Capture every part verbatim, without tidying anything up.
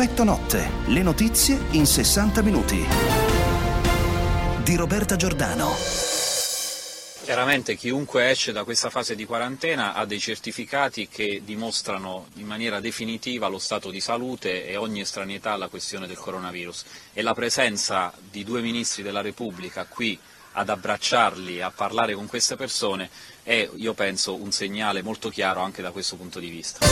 Effetto Notte, le notizie in sessanta minuti. Di Roberta Giordano. Chiaramente chiunque esce da questa fase di quarantena ha dei certificati che dimostrano in maniera definitiva lo stato di salute e ogni estraneità alla questione del coronavirus, e la presenza di due ministri della Repubblica qui ad abbracciarli, a parlare con queste persone è, io penso, un segnale molto chiaro anche da questo punto di vista.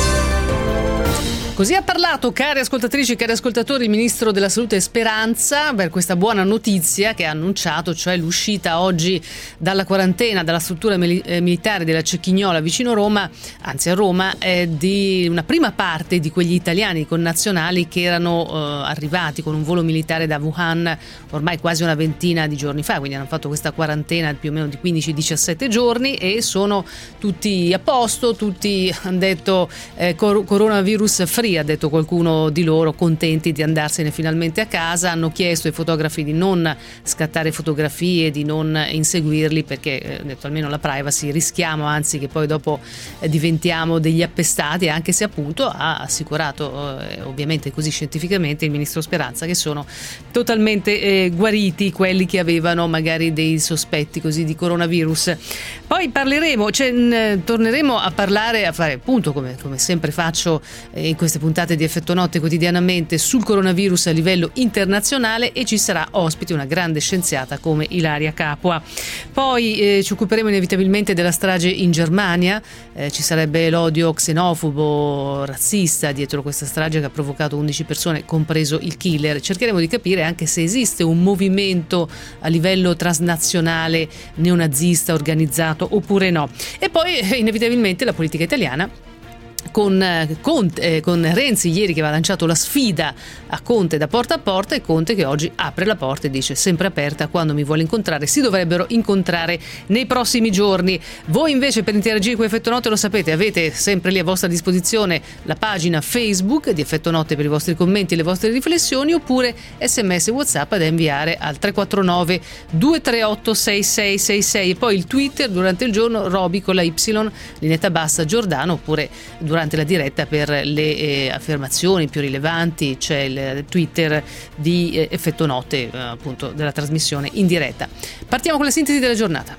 Così ha parlato, cari ascoltatrici e cari ascoltatori, il Ministro della Salute Speranza per questa buona notizia che ha annunciato, cioè l'uscita oggi dalla quarantena, dalla struttura mili- eh, militare della Cecchignola vicino Roma, anzi a Roma, eh, di una prima parte di quegli italiani connazionali che erano eh, arrivati con un volo militare da Wuhan ormai quasi una ventina di giorni fa, quindi hanno fatto questa quarantena più o meno di quindici diciassette giorni e sono tutti a posto, tutti hanno detto eh, cor- coronavirus free, ha detto qualcuno di loro, contenti di andarsene finalmente a casa. Hanno chiesto ai fotografi di non scattare fotografie, di non inseguirli perché eh, detto almeno la privacy, rischiamo anzi che poi dopo eh, diventiamo degli appestati, anche se appunto ha assicurato eh, ovviamente così scientificamente il ministro Speranza che sono totalmente eh, guariti quelli che avevano magari dei sospetti così di coronavirus. Poi parleremo, cioè, n- torneremo a parlare, a fare appunto come, come sempre faccio eh, in queste puntate di Effetto Notte quotidianamente sul coronavirus a livello internazionale, e ci sarà ospite una grande scienziata come Ilaria Capua. Poi eh, ci occuperemo inevitabilmente della strage in Germania, eh, ci sarebbe l'odio xenofobo, razzista dietro questa strage che ha provocato undici persone, compreso il killer. Cercheremo di capire anche se esiste un movimento a livello transnazionale neonazista organizzato oppure no. E poi eh, inevitabilmente la politica italiana con Conte, eh, con Renzi ieri che aveva lanciato la sfida a Conte da porta a porta, e Conte che oggi apre la porta e dice sempre aperta, quando mi vuole incontrare si dovrebbero incontrare nei prossimi giorni. Voi invece per interagire con Effetto Notte lo sapete, avete sempre lì a vostra disposizione la pagina Facebook di Effetto Notte per i vostri commenti e le vostre riflessioni, oppure sms WhatsApp da inviare al tre quattro nove due tre otto sei sei sei sei, e poi il Twitter durante il giorno Roby con la Y, linetta bassa Giordano, oppure durante la diretta per le eh, affermazioni più rilevanti c'è il Twitter di eh, Effetto Notte, eh, appunto della trasmissione in diretta. Partiamo con la sintesi della giornata.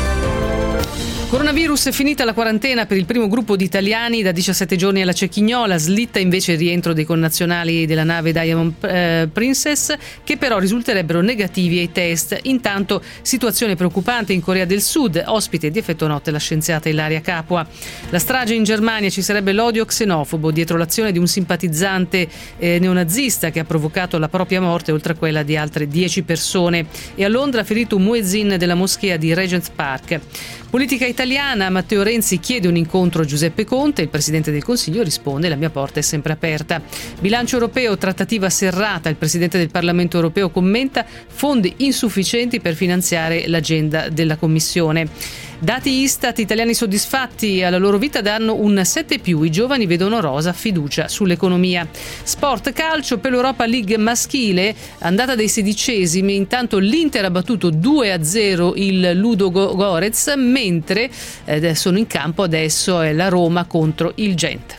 Coronavirus, è finita la quarantena per il primo gruppo di italiani da diciassette giorni alla Cecchignola, slitta invece il rientro dei connazionali della nave Diamond eh, Princess, che però risulterebbero negativi ai test. Intanto situazione preoccupante in Corea del Sud, ospite di Effetto Notte la scienziata Ilaria Capua. La strage in Germania, ci sarebbe l'odio xenofobo dietro l'azione di un simpatizzante eh, neonazista che ha provocato la propria morte oltre a quella di altre dieci persone, e a Londra ha ferito un muezzin della moschea di Regent's Park. Politica italiana, Matteo Renzi chiede un incontro a Giuseppe Conte, il Presidente del Consiglio risponde: la mia porta è sempre aperta. Bilancio europeo, trattativa serrata, il Presidente del Parlamento europeo commenta: fondi insufficienti per finanziare l'agenda della Commissione. Dati Istat, italiani soddisfatti alla loro vita danno un sette più, i giovani vedono rosa, fiducia sull'economia. Sport calcio, per l'Europa League maschile, andata dei sedicesimi, intanto l'Inter ha battuto due a zero il Ludo Gorez, mentre eh, sono in campo adesso è la Roma contro il Gent.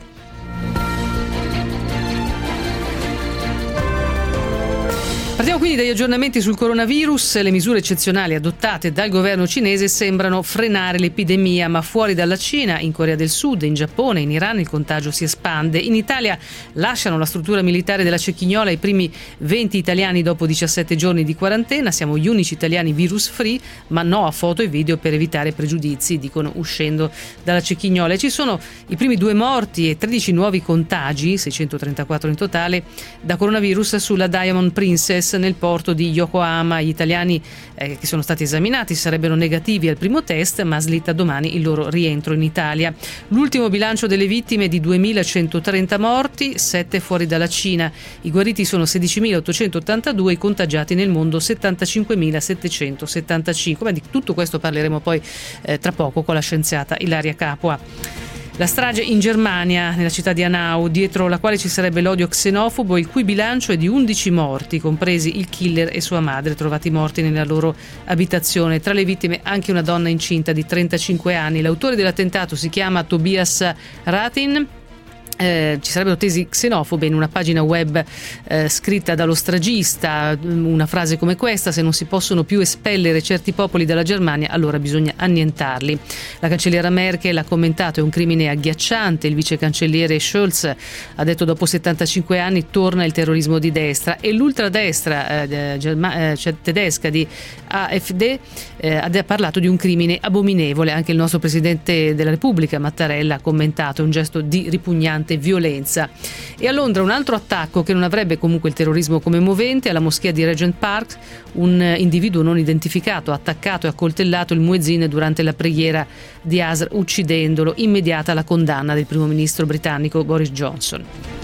Partiamo quindi dagli aggiornamenti sul coronavirus. Le misure eccezionali adottate dal governo cinese sembrano frenare l'epidemia, ma fuori dalla Cina, in Corea del Sud, in Giappone, in Iran, il contagio si espande. In Italia lasciano la struttura militare della Cecchignola i primi venti italiani dopo diciassette giorni di quarantena. Siamo gli unici italiani virus free, ma no a foto e video per evitare pregiudizi, dicono uscendo dalla Cecchignola. E ci sono i primi due morti e tredici nuovi contagi, seicentotrentaquattro in totale, da coronavirus sulla Diamond Princess nel porto di Yokohama. Gli italiani eh, che sono stati esaminati sarebbero negativi al primo test, ma slitta domani il loro rientro in Italia. L'ultimo bilancio delle vittime è di duemilacentotrenta morti, sette fuori dalla Cina. I guariti sono sedicimilaottocentottantadue, i contagiati nel mondo settantacinquemilasettecentosettantacinque. Ma di tutto questo parleremo poi eh, tra poco con la scienziata Ilaria Capua. La strage in Germania, nella città di Hanau, dietro la quale ci sarebbe l'odio xenofobo, il cui bilancio è di undici morti, compresi il killer e sua madre, trovati morti nella loro abitazione. Tra le vittime anche una donna incinta di trentacinque anni. L'autore dell'attentato si chiama Tobias Ratin. Eh, ci sarebbero tesi xenofobe in una pagina web eh, scritta dallo stragista, una frase come questa: se non si possono più espellere certi popoli dalla Germania, allora bisogna annientarli. La cancelliera Merkel ha commentato: è un crimine agghiacciante. Il vice cancelliere Scholz ha detto: dopo settantacinque anni torna il terrorismo di destra. E l'ultradestra eh, germa- eh, cioè tedesca di A F D eh, ha parlato di un crimine abominevole. Anche il nostro Presidente della Repubblica Mattarella ha commentato: un gesto di ripugnante violenza. E a Londra un altro attacco che non avrebbe comunque il terrorismo come movente: alla moschea di Regent Park un individuo non identificato ha attaccato e accoltellato il muezzin durante la preghiera di Asr, uccidendolo. Immediata la condanna del primo ministro britannico Boris Johnson.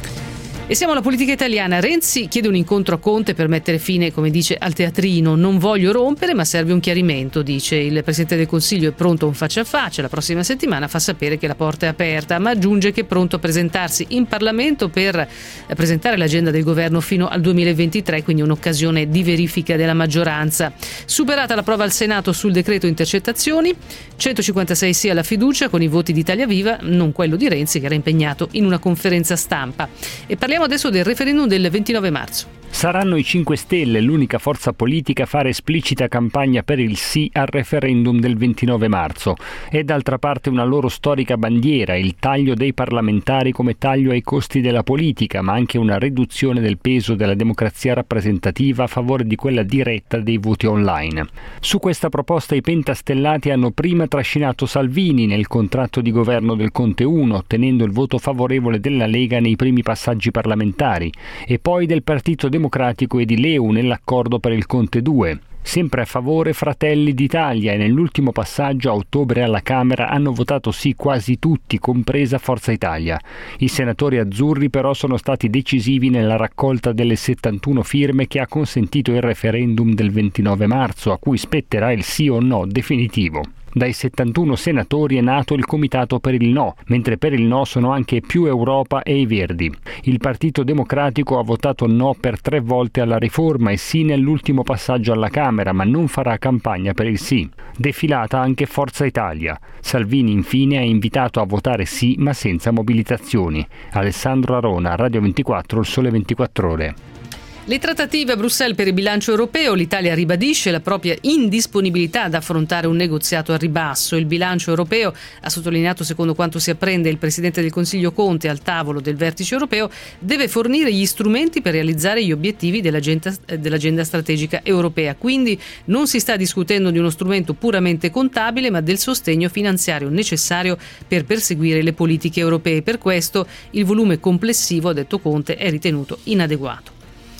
E siamo alla politica italiana. Renzi chiede un incontro a Conte per mettere fine, come dice, al teatrino. Non voglio rompere, ma serve un chiarimento, dice. Il Presidente del Consiglio è pronto a un faccia a faccia. La prossima settimana fa sapere che la porta è aperta, ma aggiunge che è pronto a presentarsi in Parlamento per presentare l'agenda del governo fino al duemilaventitré, quindi un'occasione di verifica della maggioranza. Superata la prova al Senato sul decreto intercettazioni, centocinquantasei sì alla fiducia con i voti di Italia Viva, non quello di Renzi che era impegnato in una conferenza stampa. E parliamo adesso del referendum del ventinove marzo. Saranno i cinque Stelle l'unica forza politica a fare esplicita campagna per il sì al referendum del ventinove marzo. È d'altra parte una loro storica bandiera, il taglio dei parlamentari come taglio ai costi della politica, ma anche una riduzione del peso della democrazia rappresentativa a favore di quella diretta dei voti online. Su questa proposta i pentastellati hanno prima trascinato Salvini nel contratto di governo del Conte uno, ottenendo il voto favorevole della Lega nei primi passaggi parlamentari, e poi del Partito Democratico e di Leu nell'accordo per il Conte due. Sempre a favore Fratelli d'Italia, e nell'ultimo passaggio a ottobre alla Camera hanno votato sì quasi tutti, compresa Forza Italia. I senatori azzurri però sono stati decisivi nella raccolta delle settantuno firme che ha consentito il referendum del ventinove marzo, a cui spetterà il sì o no definitivo. Dai settantuno senatori è nato il Comitato per il No, mentre per il no sono anche Più Europa e i Verdi. Il Partito Democratico ha votato no per tre volte alla riforma e sì nell'ultimo passaggio alla Camera, ma non farà campagna per il sì. Defilata anche Forza Italia. Salvini infine ha invitato a votare sì, ma senza mobilitazioni. Alessandro Arona, Radio ventiquattro, Il Sole ventiquattro Ore. Le trattative a Bruxelles per il bilancio europeo. L'Italia ribadisce la propria indisponibilità ad affrontare un negoziato al ribasso. Il bilancio europeo, ha sottolineato secondo quanto si apprende il Presidente del Consiglio Conte al tavolo del vertice europeo, deve fornire gli strumenti per realizzare gli obiettivi dell'agenda, dell'agenda strategica europea. Quindi non si sta discutendo di uno strumento puramente contabile, ma del sostegno finanziario necessario per perseguire le politiche europee. Per questo il volume complessivo, ha detto Conte, è ritenuto inadeguato.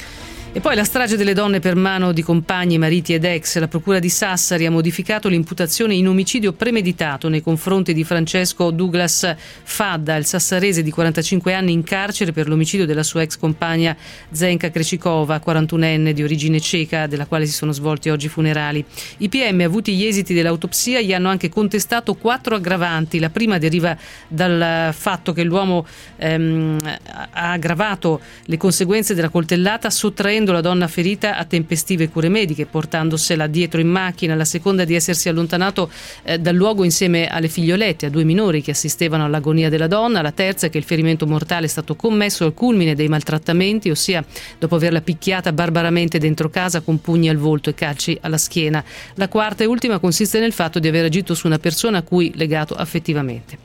E poi la strage delle donne per mano di compagni, mariti ed ex. La procura di Sassari ha modificato l'imputazione in omicidio premeditato nei confronti di Francesco Douglas Fadda, il sassarese di quarantacinque anni in carcere per l'omicidio della sua ex compagna Zenka Krejcikova, quarantunenne di origine ceca, della quale si sono svolti oggi i funerali. I P M, avuti gli esiti dell'autopsia, gli hanno anche contestato quattro aggravanti. La prima deriva dal fatto che l'uomo ehm, ha aggravato le conseguenze della coltellata sottraendo la donna ferita a tempestive cure mediche, portandosela dietro in macchina. La seconda di essersi allontanato eh, dal luogo insieme alle figliolette, a due minori che assistevano all'agonia della donna. La terza è che il ferimento mortale è stato commesso al culmine dei maltrattamenti, ossia dopo averla picchiata barbaramente dentro casa con pugni al volto e calci alla schiena. La quarta e ultima consiste nel fatto di aver agito su una persona a cui legato affettivamente.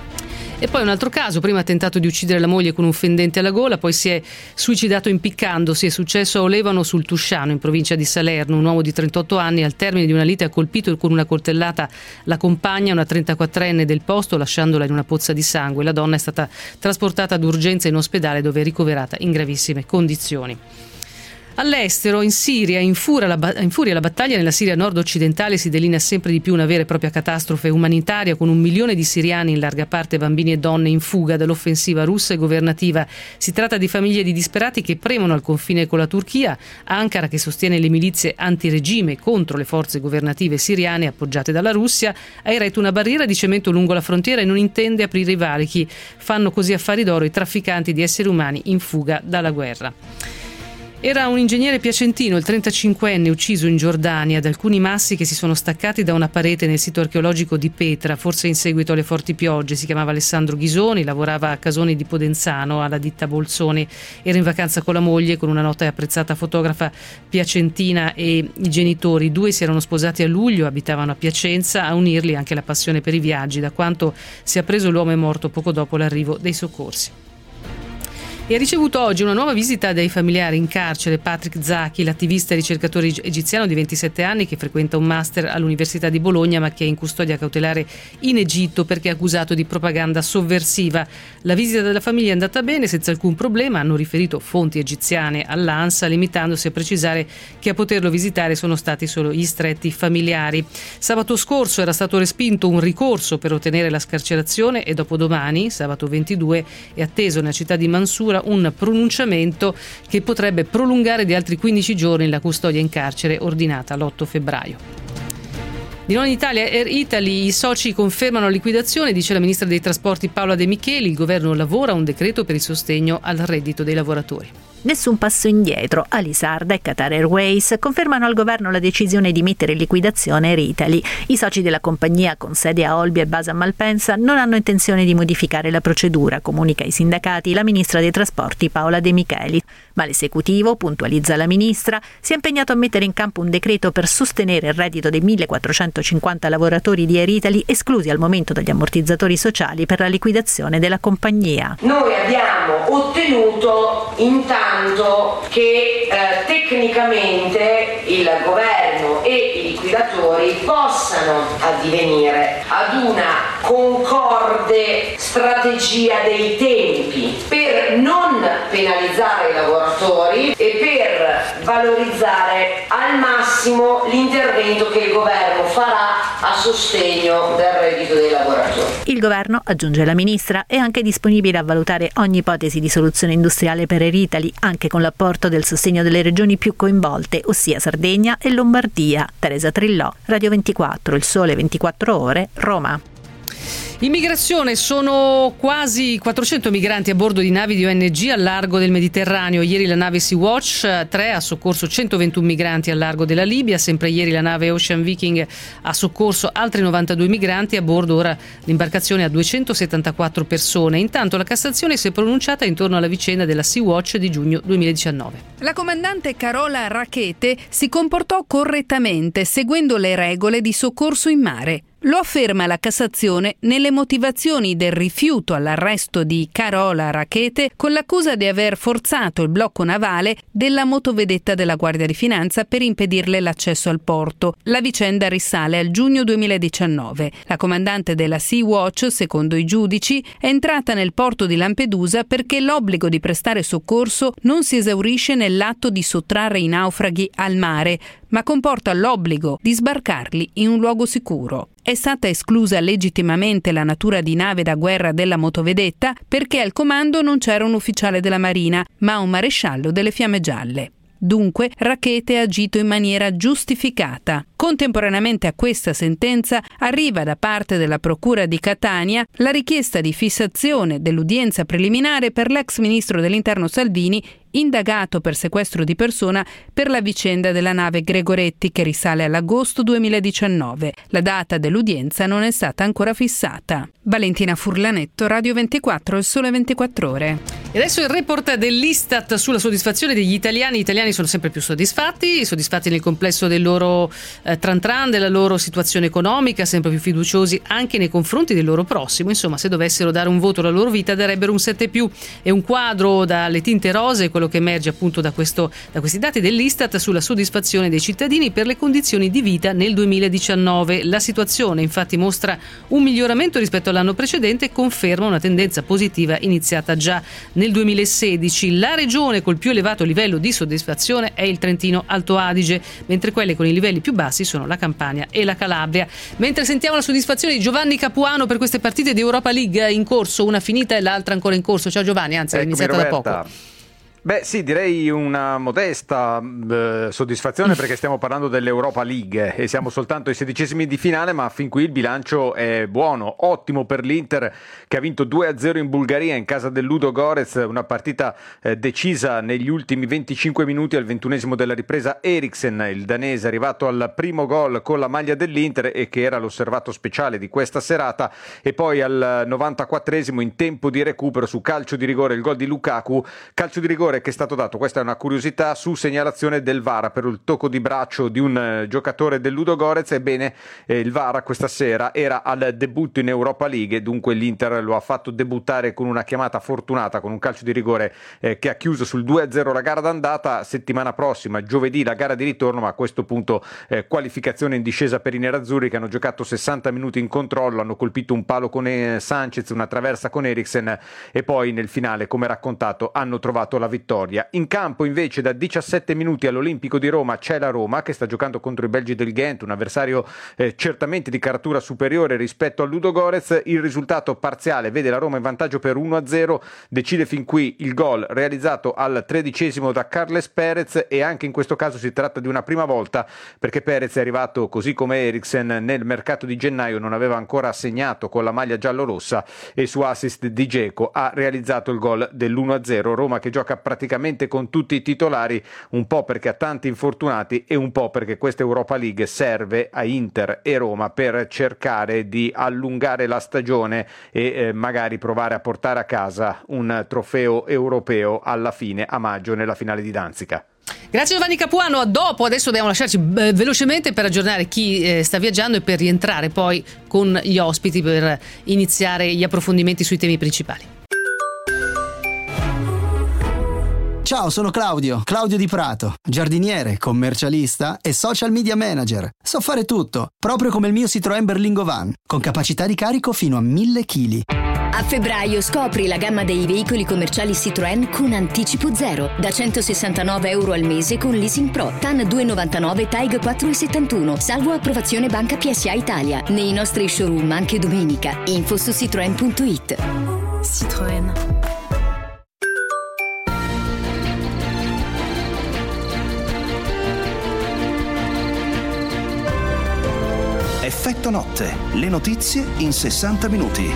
E poi un altro caso: prima ha tentato di uccidere la moglie con un fendente alla gola, poi si è suicidato impiccandosi. È successo a Olevano sul Tusciano, in provincia di Salerno. Un uomo di trentotto anni al termine di una lite ha colpito con una coltellata la compagna, una trentaquattrenne del posto, lasciandola in una pozza di sangue. La donna è stata trasportata d'urgenza in ospedale, dove è ricoverata in gravissime condizioni. All'estero, in Siria, infuria la, infuria la battaglia nella Siria nord-occidentale, si delinea sempre di più una vera e propria catastrofe umanitaria, con un milione di siriani, in larga parte bambini e donne, in fuga dall'offensiva russa e governativa. Si tratta di famiglie di disperati che premono al confine con la Turchia. Ankara, che sostiene le milizie antiregime contro le forze governative siriane appoggiate dalla Russia, ha eretto una barriera di cemento lungo la frontiera e non intende aprire i valichi. Fanno così affari d'oro i trafficanti di esseri umani in fuga dalla guerra. Era un ingegnere piacentino, il trentacinquenne, ucciso in Giordania da alcuni massi che si sono staccati da una parete nel sito archeologico di Petra, forse in seguito alle forti piogge. Si chiamava Alessandro Ghisoni, lavorava a Casoni di Podenzano, alla ditta Bolzoni. Era in vacanza con la moglie, con una nota e apprezzata fotografa piacentina e i genitori. I due si erano sposati a luglio, abitavano a Piacenza, a unirli anche la passione per i viaggi. Da quanto si è preso, l'uomo è morto poco dopo l'arrivo dei soccorsi. E ha ricevuto oggi una nuova visita dai familiari in carcere Patrick Zaki, l'attivista e ricercatore egiziano di ventisette anni che frequenta un master all'Università di Bologna ma che è in custodia cautelare in Egitto perché è accusato di propaganda sovversiva. La visita della famiglia è andata bene senza alcun problema, hanno riferito fonti egiziane all'ANSA, limitandosi a precisare che a poterlo visitare sono stati solo gli stretti familiari. Sabato scorso era stato respinto un ricorso per ottenere la scarcerazione e dopodomani, sabato ventidue, è atteso nella città di Mansura un pronunciamento che potrebbe prolungare di altri quindici giorni la custodia in carcere ordinata l'otto febbraio. Di nuovo in Italia, Air Italy, i soci confermano la liquidazione, dice la ministra dei trasporti Paola De Micheli. Il governo lavora a un decreto per il sostegno al reddito dei lavoratori. Nessun passo indietro. Alisarda e Qatar Airways confermano al governo la decisione di mettere in liquidazione Air Italy. I soci della compagnia con sede a Olbia e base a Malpensa non hanno intenzione di modificare la procedura, comunica ai sindacati la ministra dei trasporti Paola De Micheli. Ma l'esecutivo, puntualizza la ministra, si è impegnato a mettere in campo un decreto per sostenere il reddito dei millequattrocentocinquanta lavoratori di Air Italy esclusi al momento dagli ammortizzatori sociali per la liquidazione della compagnia. Noi abbiamo ottenuto intanto che eh, tecnicamente il governo e i liquidatori possano addivenire ad una concorde strategia dei tempi per non penalizzare i lavoratori e per valorizzare al massimo l'intervento che il governo farà a sostegno del reddito dei lavoratori. Il governo, aggiunge la ministra, è anche disponibile a valutare ogni ipotesi di soluzione industriale per Air Italy, anche con l'apporto del sostegno delle regioni più coinvolte, ossia Sardegna e Lombardia. Teresa Trillò, Radio ventiquattro, Il Sole ventiquattro Ore, Roma. Immigrazione, sono quasi quattrocento migranti a bordo di navi di O N G al largo del Mediterraneo. Ieri la nave Sea-Watch tre ha soccorso centoventuno migranti al largo della Libia. Sempre ieri la nave Ocean Viking ha soccorso altri novantadue migranti. A bordo ora l'imbarcazione ha duecentosettantaquattro persone. Intanto la Cassazione si è pronunciata intorno alla vicenda della Sea-Watch di giugno duemiladiciannove. La comandante Carola Rackete si comportò correttamente, seguendo le regole di soccorso in mare. Lo afferma la Cassazione nelle motivazioni del rifiuto all'arresto di Carola Rackete con l'accusa di aver forzato il blocco navale della motovedetta della Guardia di Finanza per impedirle l'accesso al porto. La vicenda risale al giugno duemiladiciannove. La comandante della Sea-Watch, secondo i giudici, è entrata nel porto di Lampedusa perché l'obbligo di prestare soccorso non si esaurisce nell'atto di sottrarre i naufraghi al mare, ma comporta l'obbligo di sbarcarli in un luogo sicuro. È stata esclusa legittimamente la natura di nave da guerra della motovedetta perché al comando non c'era un ufficiale della Marina, ma un maresciallo delle Fiamme Gialle. Dunque, Rackete ha agito in maniera giustificata. Contemporaneamente a questa sentenza arriva da parte della Procura di Catania la richiesta di fissazione dell'udienza preliminare per l'ex ministro dell'Interno Salvini, indagato per sequestro di persona per la vicenda della nave Gregoretti che risale all'agosto duemiladiciannove. La data dell'udienza non è stata ancora fissata. Valentina Furlanetto, Radio ventiquattro, Il Sole ventiquattro Ore. E adesso il report dell'Istat sulla soddisfazione degli italiani. Gli italiani sono sempre più soddisfatti, soddisfatti nel complesso del loro eh, tran tran, della loro situazione economica, sempre più fiduciosi anche nei confronti del loro prossimo. Insomma, se dovessero dare un voto alla loro vita darebbero un sette più. È un quadro dalle tinte rose quello che emerge appunto da, questo, da questi dati dell'Istat sulla soddisfazione dei cittadini per le condizioni di vita nel duemiladiciannove. La situazione infatti mostra un miglioramento rispetto all'anno precedente e conferma una tendenza positiva iniziata già nel duemilasedici. La regione col più elevato livello di soddisfazione è il Trentino Alto Adige, mentre quelle con i livelli più bassi sono la Campania e la Calabria. Mentre sentiamo la soddisfazione di Giovanni Capuano per queste partite di Europa League in corso, una finita e l'altra ancora in corso. Ciao Giovanni, anzi è iniziata da poco. Beh sì, direi una modesta eh, soddisfazione perché stiamo parlando dell'Europa League e siamo soltanto ai sedicesimi di finale, ma fin qui il bilancio è buono, ottimo per l'Inter che ha vinto due a zero in Bulgaria in casa del Ludogorets, una partita eh, decisa negli ultimi venticinque minuti. Al ventunesimo della ripresa Eriksen, il danese, arrivato al primo gol con la maglia dell'Inter e che era l'osservato speciale di questa serata, e poi al novantaquattresimo in tempo di recupero su calcio di rigore il gol di Lukaku, calcio di rigore che è stato dato, questa è una curiosità, su segnalazione del V A R per il tocco di braccio di un eh, giocatore del Ludogorets. Ebbene, eh, il V A R questa sera era al debutto in Europa League e dunque l'Inter lo ha fatto debuttare con una chiamata fortunata, con un calcio di rigore eh, che ha chiuso sul due a zero la gara d'andata. Settimana prossima, giovedì, la gara di ritorno, ma a questo punto eh, qualificazione in discesa per i nerazzurri, che hanno giocato sessanta minuti in controllo, hanno colpito un palo con eh, Sanchez, una traversa con Eriksen e poi nel finale, come raccontato, hanno trovato la vittoria. In campo invece da diciassette minuti all'Olimpico di Roma c'è la Roma che sta giocando contro i belgi del Ghent, un avversario eh, certamente di caratura superiore rispetto al Ludogorets. Il risultato parziale vede la Roma in vantaggio per uno a zero, decide fin qui il gol realizzato al tredicesimo da Carles Perez, e anche in questo caso si tratta di una prima volta perché Perez è arrivato così come Eriksen nel mercato di gennaio, non aveva ancora segnato con la maglia giallorossa e su assist di Dzeko ha realizzato il gol dell'uno a zero. Roma che gioca praticamente con tutti i titolari, un po' perché ha tanti infortunati e un po' perché questa Europa League serve a Inter e Roma per cercare di allungare la stagione e eh, magari provare a portare a casa un trofeo europeo alla fine, a maggio, nella finale di Danzica. Grazie Giovanni Capuano, a dopo. Adesso dobbiamo lasciarci eh, velocemente per aggiornare chi eh, sta viaggiando e per rientrare poi con gli ospiti per iniziare gli approfondimenti sui temi principali. Ciao, sono Claudio, Claudio Di Prato, giardiniere, commercialista e social media manager. So fare tutto, proprio come il mio Citroën Berlingo Van, con capacità di carico fino a mille chili. A febbraio scopri la gamma dei veicoli commerciali Citroën con anticipo zero, da centosessantanove euro al mese con Leasing Pro, T A N due virgola novantanove, T A I G quattro virgola settantuno, salvo approvazione Banca P S A Italia. Nei nostri showroom anche domenica. Info su citroen punto it. Citroën. Effetto notte, le notizie in sessanta minuti.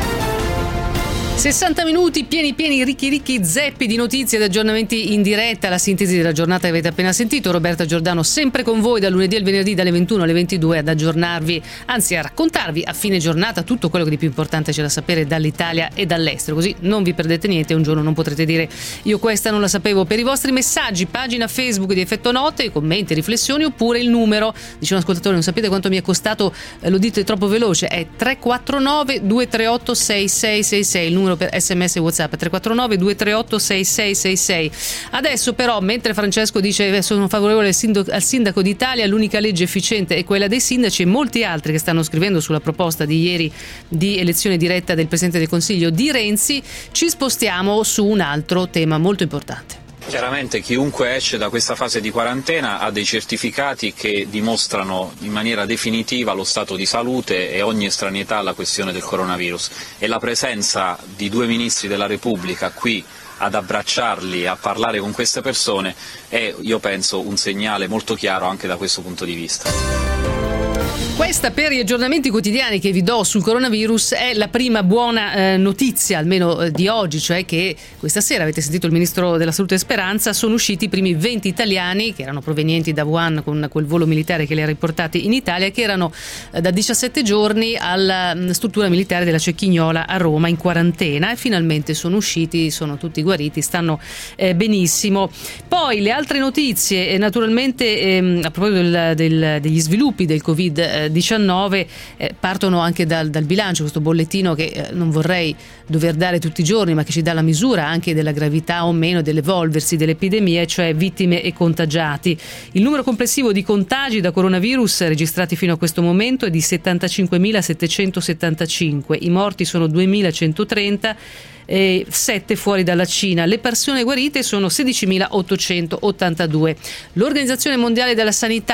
sessanta minuti pieni pieni, ricchi ricchi zeppi di notizie ed aggiornamenti in diretta. La sintesi della giornata che avete appena sentito. Roberta Giordano sempre con voi dal lunedì al venerdì dalle ventuno alle ventidue ad aggiornarvi, anzi a raccontarvi a fine giornata tutto quello che di più importante c'è da sapere dall'Italia e dall'estero, così non vi perdete niente. Un giorno non potrete dire io questa non la sapevo. Per i vostri messaggi, pagina Facebook di Effetto Notte, commenti, riflessioni, oppure il numero, dice un ascoltatore, non sapete quanto mi è costato, eh, lo dite troppo veloce, è tre quattro nove due tre otto sei sei sei sei, il numero per sms e WhatsApp tre quattro nove due tre otto sei sei sei sei. Adesso però, mentre Francesco dice sono favorevole al sindaco, al sindaco d'Italia, l'unica legge efficiente è quella dei sindaci, e molti altri che stanno scrivendo sulla proposta di ieri di elezione diretta del Presidente del Consiglio di Renzi, ci spostiamo su un altro tema molto importante. Chiaramente chiunque esce da questa fase di quarantena ha dei certificati che dimostrano in maniera definitiva lo stato di salute e ogni estraneità alla questione del coronavirus, e la presenza di due ministri della Repubblica qui ad abbracciarli, a parlare con queste persone è, io penso, un segnale molto chiaro anche da questo punto di vista. Questa, per gli aggiornamenti quotidiani che vi do sul coronavirus, è la prima buona eh, notizia, almeno eh, di oggi, cioè che questa sera, avete sentito il Ministro della Salute Speranza, sono usciti i primi venti italiani che erano provenienti da Wuhan con quel volo militare che li ha riportati in Italia, che erano eh, da diciassette giorni alla mh, struttura militare della Cecchignola a Roma in quarantena, e finalmente sono usciti, sono tutti guariti, stanno eh, benissimo. Poi le altre notizie, eh, naturalmente ehm, a proposito del, del, degli sviluppi del covid diciannove, eh, partono anche dal, dal bilancio, questo bollettino che eh, non vorrei dover dare tutti i giorni, ma che ci dà la misura anche della gravità o meno dell'evolversi dell'epidemia, cioè vittime e contagiati. Il numero complessivo di contagi da coronavirus registrati fino a questo momento è di settantacinquemilasettecentosettantacinque, i morti sono duemilacentotrenta, e sette fuori dalla Cina. Le persone guarite sono sedicimilaottocentottantadue. L'Organizzazione Mondiale della Sanità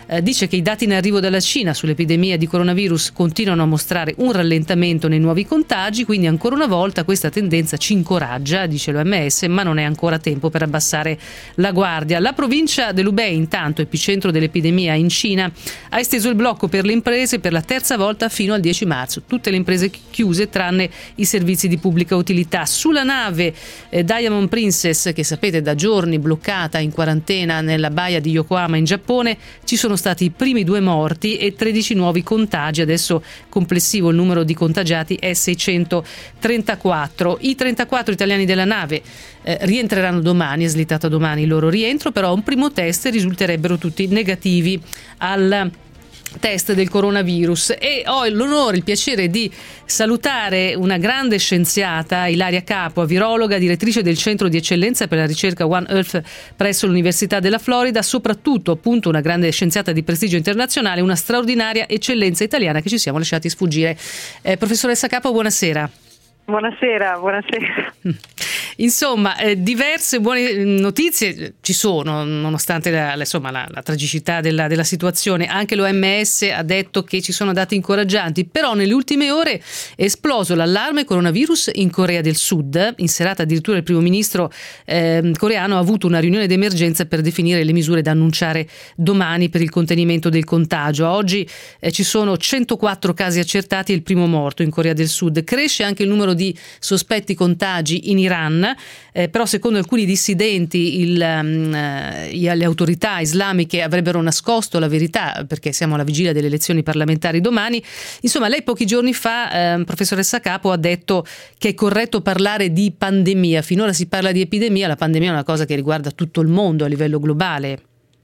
eh, dice che i dati in arrivo dalla Cina sull'epidemia di coronavirus continuano a mostrare un rallentamento nei nuovi contagi, quindi ancora una volta questa tendenza ci incoraggia, dice l'O M S, ma non è ancora tempo per abbassare la guardia. La provincia dell'Hubei, intanto epicentro dell'epidemia in Cina, ha esteso il blocco per le imprese per la terza volta fino al dieci marzo. Tutte le imprese chiuse tranne i servizi di pubblica utilità. Sulla nave eh, Diamond Princess, che sapete da giorni bloccata in quarantena nella baia di Yokohama in Giappone, ci sono stati i primi due morti e tredici nuovi contagi. Adesso complessivo il numero di contagiati è seicentotrentaquattro. I trentaquattro italiani della nave eh, rientreranno domani, è slittato domani il loro rientro, però a un primo test risulterebbero tutti negativi al test del coronavirus. E ho l'onore, il piacere di salutare una grande scienziata, Ilaria Capua, virologa, direttrice del Centro di Eccellenza per la Ricerca One Health presso l'Università della Florida, soprattutto appunto una grande scienziata di prestigio internazionale, una straordinaria eccellenza italiana che ci siamo lasciati sfuggire. Eh, professoressa Capua, buonasera. Buonasera, buonasera. Insomma, eh, diverse buone notizie ci sono, nonostante la, la, insomma, la, la tragicità della, della situazione. Anche l'O M S ha detto che ci sono dati incoraggianti, però nelle ultime ore è esploso l'allarme coronavirus in Corea del Sud. In serata addirittura il primo ministro eh, coreano ha avuto una riunione d'emergenza per definire le misure da annunciare domani per il contenimento del contagio. Oggi eh, ci sono centoquattro casi accertati e il primo morto in Corea del Sud. Cresce anche il numero di sospetti contagi in Iran. Eh, però secondo alcuni dissidenti il, um, le autorità islamiche avrebbero nascosto la verità, perché siamo alla vigilia delle elezioni parlamentari domani. Insomma, lei pochi giorni fa, eh, professoressa Capo, ha detto che è corretto parlare di pandemia. Finora si parla di epidemia, la pandemia è una cosa che riguarda tutto il mondo a livello globale.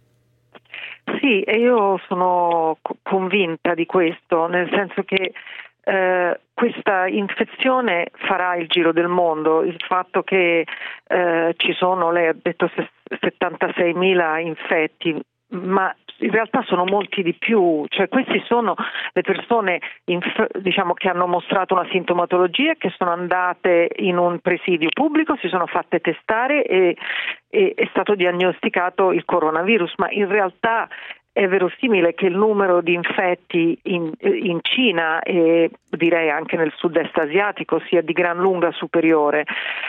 Sì, e io sono convinta di questo, nel senso che Eh, questa infezione farà il giro del mondo. Il fatto che eh, ci sono, lei ha detto settantaseimila infetti, ma in realtà sono molti di più, cioè questi sono le persone inf- diciamo che hanno mostrato una sintomatologia, che sono andate in un presidio pubblico, si sono fatte testare e, e è stato diagnosticato il coronavirus, ma in realtà è verosimile che il numero di infetti in, in Cina e direi anche nel sud-est asiatico sia di gran lunga superiore.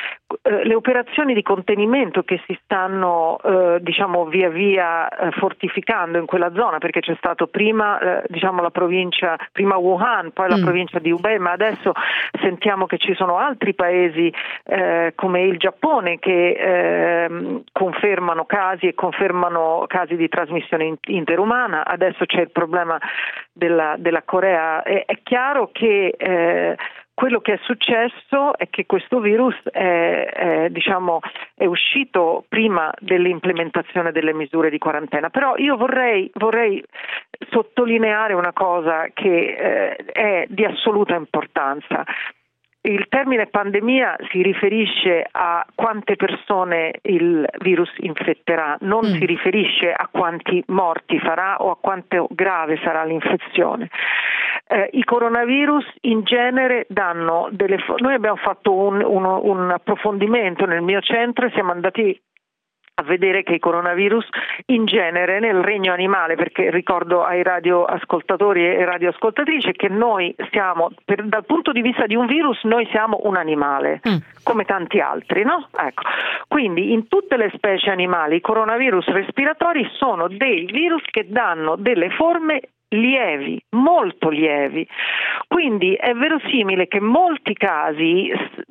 Le operazioni di contenimento che si stanno eh, diciamo via via eh, fortificando in quella zona, perché c'è stato prima eh, diciamo la provincia, prima Wuhan, poi la mm. provincia di Hubei, ma adesso sentiamo che ci sono altri paesi eh, come il Giappone che eh, confermano casi e confermano casi di trasmissione interumana. Adesso c'è il problema della, della Corea. È, è chiaro che eh, quello che è successo è che questo virus è, è, diciamo, è uscito prima dell'implementazione delle misure di quarantena, però io vorrei, vorrei sottolineare una cosa che eh, è di assoluta importanza. Il termine pandemia si riferisce a quante persone il virus infetterà, non mm. si riferisce a quanti morti farà o a quanto grave sarà l'infezione. Eh, I coronavirus in genere danno delle... Noi abbiamo fatto un, un, un approfondimento nel mio centro e siamo andati a vedere che i coronavirus in genere nel regno animale, perché ricordo ai radioascoltatori e radioascoltatrici che noi siamo, per, dal punto di vista di un virus, noi siamo un animale, mm. come tanti altri, no? Ecco. Quindi in tutte le specie animali i coronavirus respiratori sono dei virus che danno delle forme lievi, molto lievi. Quindi è verosimile che molti casi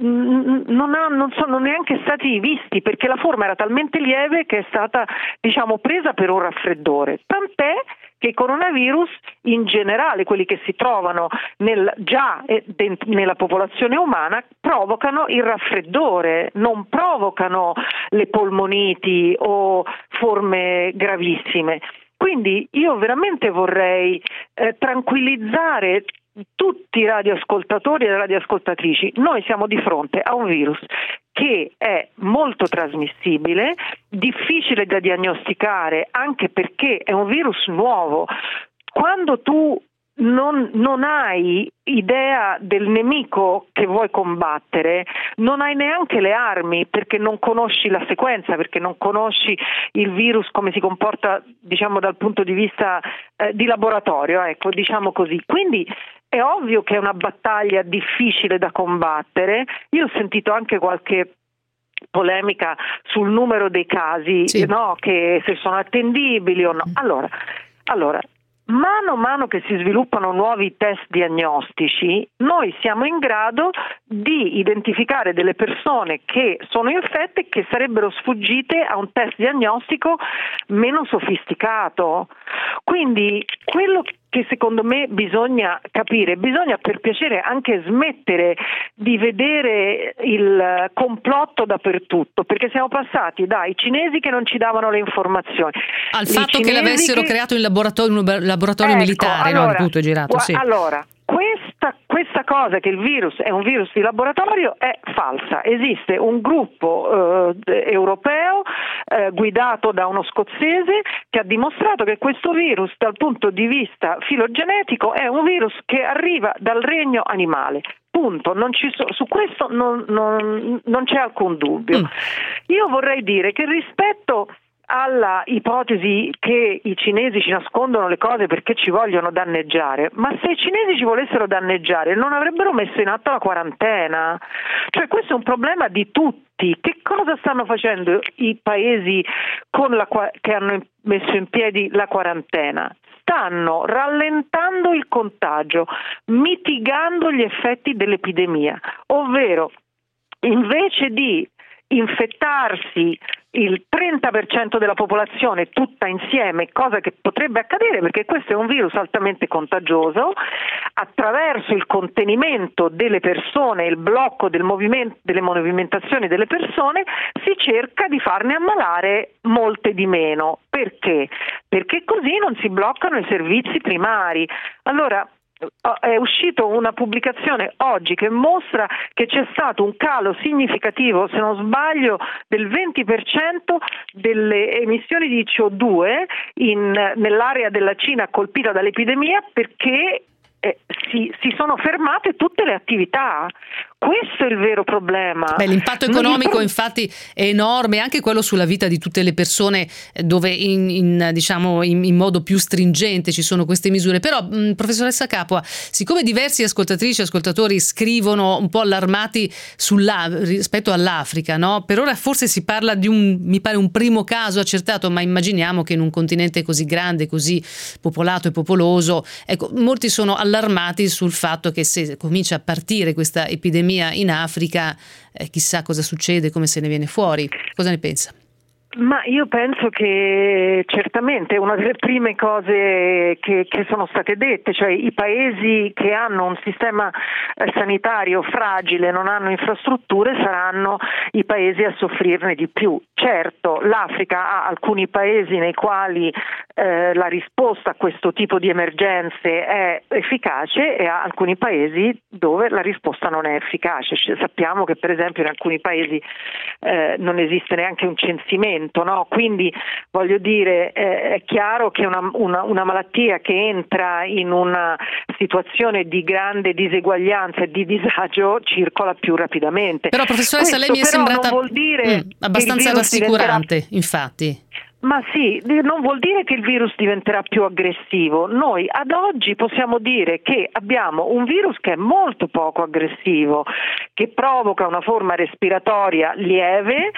non, ha, non sono neanche stati visti, perché la forma era talmente lieve che è stata, diciamo, presa per un raffreddore. Tant'è che i coronavirus in generale, quelli che si trovano nel, già nella popolazione umana, provocano il raffreddore, non provocano le polmoniti o forme gravissime. Quindi io veramente vorrei eh, tranquillizzare tutti i radioascoltatori e le radioascoltatrici. Noi siamo di fronte a un virus che è molto trasmissibile, difficile da diagnosticare, anche perché è un virus nuovo. Quando tu non, non hai idea del nemico che vuoi combattere, non hai neanche le armi perché non conosci la sequenza, perché non conosci il virus come si comporta, diciamo, dal punto di vista eh, di laboratorio, ecco, diciamo così. Quindi è ovvio che è una battaglia difficile da combattere. Io ho sentito anche qualche polemica sul numero dei casi, sì. no? Che se sono attendibili o no. Allora, allora mano a mano che si sviluppano nuovi test diagnostici, noi siamo in grado di identificare delle persone che sono infette e che sarebbero sfuggite a un test diagnostico meno sofisticato. Quindi quello che secondo me bisogna capire, bisogna per piacere anche smettere di vedere il complotto dappertutto, perché siamo passati dai cinesi che non ci davano le informazioni al fatto che l'avessero che... creato in laboratorio, in un laboratorio ecco, militare, allora, no? Tutto è girato, sì. Allora, questa, questa cosa che il virus è un virus di laboratorio è falsa. Esiste un gruppo eh, europeo eh, guidato da uno scozzese che ha dimostrato che questo virus dal punto di vista filogenetico è un virus che arriva dal regno animale. Punto, non ci so, su questo non, non, non c'è alcun dubbio. Mm. Io vorrei dire che rispetto alla ipotesi che i cinesi ci nascondono le cose perché ci vogliono danneggiare, ma se i cinesi ci volessero danneggiare non avrebbero messo in atto la quarantena. Cioè questo è un problema di tutti. Che cosa stanno facendo i paesi con la, che hanno messo in piedi la quarantena? Stanno rallentando il contagio, mitigando gli effetti dell'epidemia, ovvero invece di infettarsi il trenta per cento della popolazione tutta insieme, cosa che potrebbe accadere perché questo è un virus altamente contagioso, attraverso il contenimento delle persone, il blocco del movimento, delle movimentazioni delle persone, si cerca di farne ammalare molte di meno. Perché? Perché così non si bloccano i servizi primari. Allora, è uscita una pubblicazione oggi che mostra che c'è stato un calo significativo, se non sbaglio, del venti per cento delle emissioni di C O due in, nell'area della Cina colpita dall'epidemia perché eh, si, si sono fermate tutte le attività. Questo è il vero problema. Beh, l'impatto economico pro... infatti è enorme, anche quello sulla vita di tutte le persone, dove in, in, diciamo, in, in modo più stringente ci sono queste misure. Però, mh, professoressa Capua, siccome diversi ascoltatrici e ascoltatori scrivono un po' allarmati sulla, rispetto all'Africa, no? Per ora forse si parla di un, mi pare, un primo caso accertato, ma immaginiamo che in un continente così grande, così popolato e popoloso, ecco, molti sono allarmati sul fatto che se comincia a partire questa epidemia in Africa, eh, chissà cosa succede, come se ne viene fuori. Cosa ne pensa? Ma io penso che certamente una delle prime cose che, che sono state dette, cioè i paesi che hanno un sistema eh, sanitario fragile, non hanno infrastrutture, saranno i paesi a soffrirne di più. Certo, l'Africa ha alcuni paesi nei quali eh, la risposta a questo tipo di emergenze è efficace e ha alcuni paesi dove la risposta non è efficace. Cioè, sappiamo che per esempio in alcuni paesi eh, non esiste neanche un censimento. No? Quindi voglio dire, eh, è chiaro che una, una, una malattia che entra in una situazione di grande diseguaglianza e di disagio circola più rapidamente. Però professoressa, Questo lei mi è sembrata non vuol dire mm, abbastanza rassicurante, diventerà... infatti. Ma sì, non vuol dire che il virus diventerà più aggressivo. Noi ad oggi possiamo dire che abbiamo un virus che è molto poco aggressivo, che provoca una forma respiratoria lieve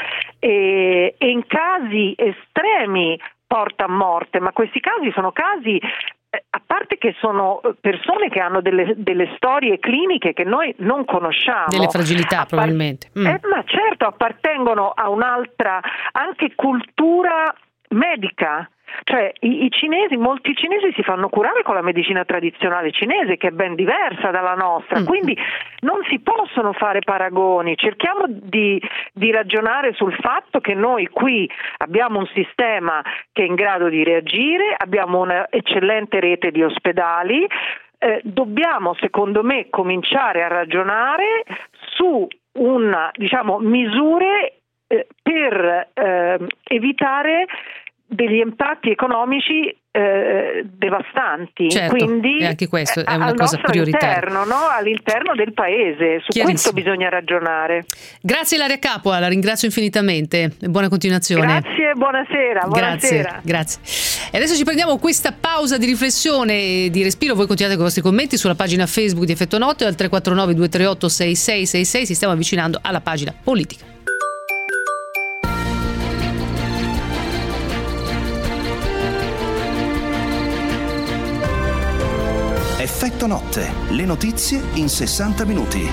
e, e in casi estremi porta a morte, ma questi casi sono casi, a parte che sono persone che hanno delle, delle storie cliniche che noi non conosciamo. Delle fragilità Appar- probabilmente. Mm. Eh, ma certo, appartengono a un'altra anche cultura medica. Cioè i, i cinesi, molti cinesi si fanno curare con la medicina tradizionale cinese, che è ben diversa dalla nostra, mm. quindi non si possono fare paragoni. Cerchiamo di, di ragionare sul fatto che noi qui abbiamo un sistema che è in grado di reagire, abbiamo un'eccellente rete di ospedali, eh, dobbiamo secondo me cominciare a ragionare su una, diciamo, misure eh, per eh, evitare degli impatti economici eh, devastanti, certo, quindi e anche questo è una al cosa nostro prioritaria. Interno, no? All'interno del paese, su questo bisogna ragionare. Grazie Ilaria Capua, la ringrazio infinitamente e buona continuazione. Grazie, buonasera. buonasera. Grazie, grazie. E adesso ci prendiamo questa pausa di riflessione e di respiro. Voi continuate con i vostri commenti sulla pagina Facebook di Effetto Notte al tre quattro nove due tre otto sei sei sei sei. Si stiamo avvicinando alla pagina politica. Effetto Notte, le notizie in sessanta minuti.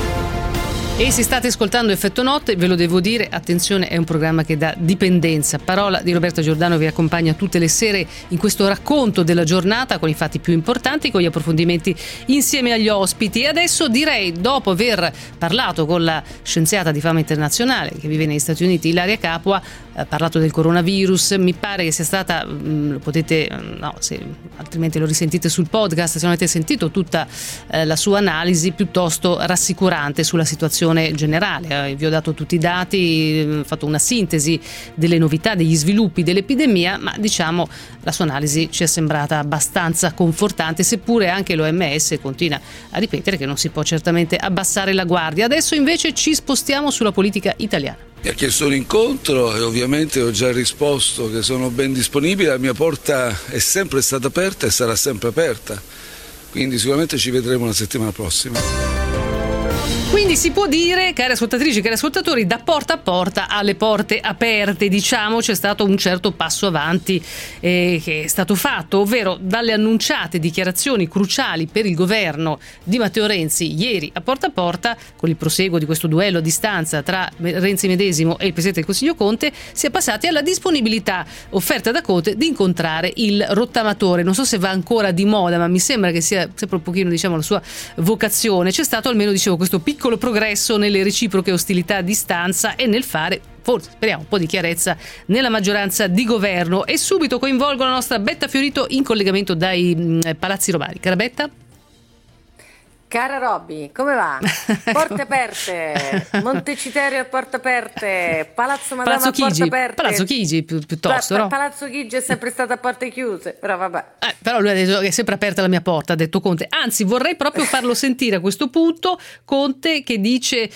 E se state ascoltando Effetto Notte, ve lo devo dire, attenzione, è un programma che dà dipendenza. Parola di Roberta Giordano vi accompagna tutte le sere in questo racconto della giornata con i fatti più importanti, con gli approfondimenti insieme agli ospiti. E adesso direi, dopo aver parlato con la scienziata di fama internazionale che vive negli Stati Uniti, Ilaria Capua, ha parlato del coronavirus, mi pare che sia stata, mh, lo potete, no, se, altrimenti lo risentite sul podcast, se non avete sentito tutta eh, la sua analisi piuttosto rassicurante sulla situazione generale. Eh, vi ho dato tutti i dati, ho fatto una sintesi delle novità, degli sviluppi dell'epidemia, ma diciamo la sua analisi ci è sembrata abbastanza confortante, seppure anche l'O M S continua a ripetere che non si può certamente abbassare la guardia. Adesso invece ci spostiamo sulla politica italiana. Mi ha chiesto un incontro e ovviamente ho già risposto che sono ben disponibile, la mia porta è sempre stata aperta e sarà sempre aperta, quindi sicuramente ci vedremo la settimana prossima. Quindi si può dire, cari ascoltatrici, cari ascoltatori, da porta a porta alle porte aperte, diciamo, c'è stato un certo passo avanti eh, che è stato fatto, ovvero dalle annunciate dichiarazioni cruciali per il governo di Matteo Renzi ieri a porta a porta, con il proseguo di questo duello a distanza tra Renzi medesimo e il Presidente del Consiglio Conte, si è passati alla disponibilità offerta da Conte di incontrare il rottamatore. Non so se va ancora di moda, ma mi sembra che sia sempre un pochino, diciamo, la sua vocazione. C'è stato almeno, dicevo, questo piccolo piccolo progresso nelle reciproche ostilità a distanza e nel fare, forse speriamo, un po' di chiarezza nella maggioranza di governo. E subito coinvolgo la nostra Betta Fiorito in collegamento dai mh, Palazzi Romani. Cara Betta? Cara Robby, come va? Porte aperte, Montecitorio a porte aperte, Palazzo Madama Palazzo a porte Chigi, aperte. Palazzo Chigi pi- piuttosto, pa- no? Palazzo Chigi è sempre stato a porte chiuse, però vabbè. Eh, però lui ha detto che è sempre aperta la mia porta, ha detto Conte. Anzi, vorrei proprio farlo sentire a questo punto Conte che dice,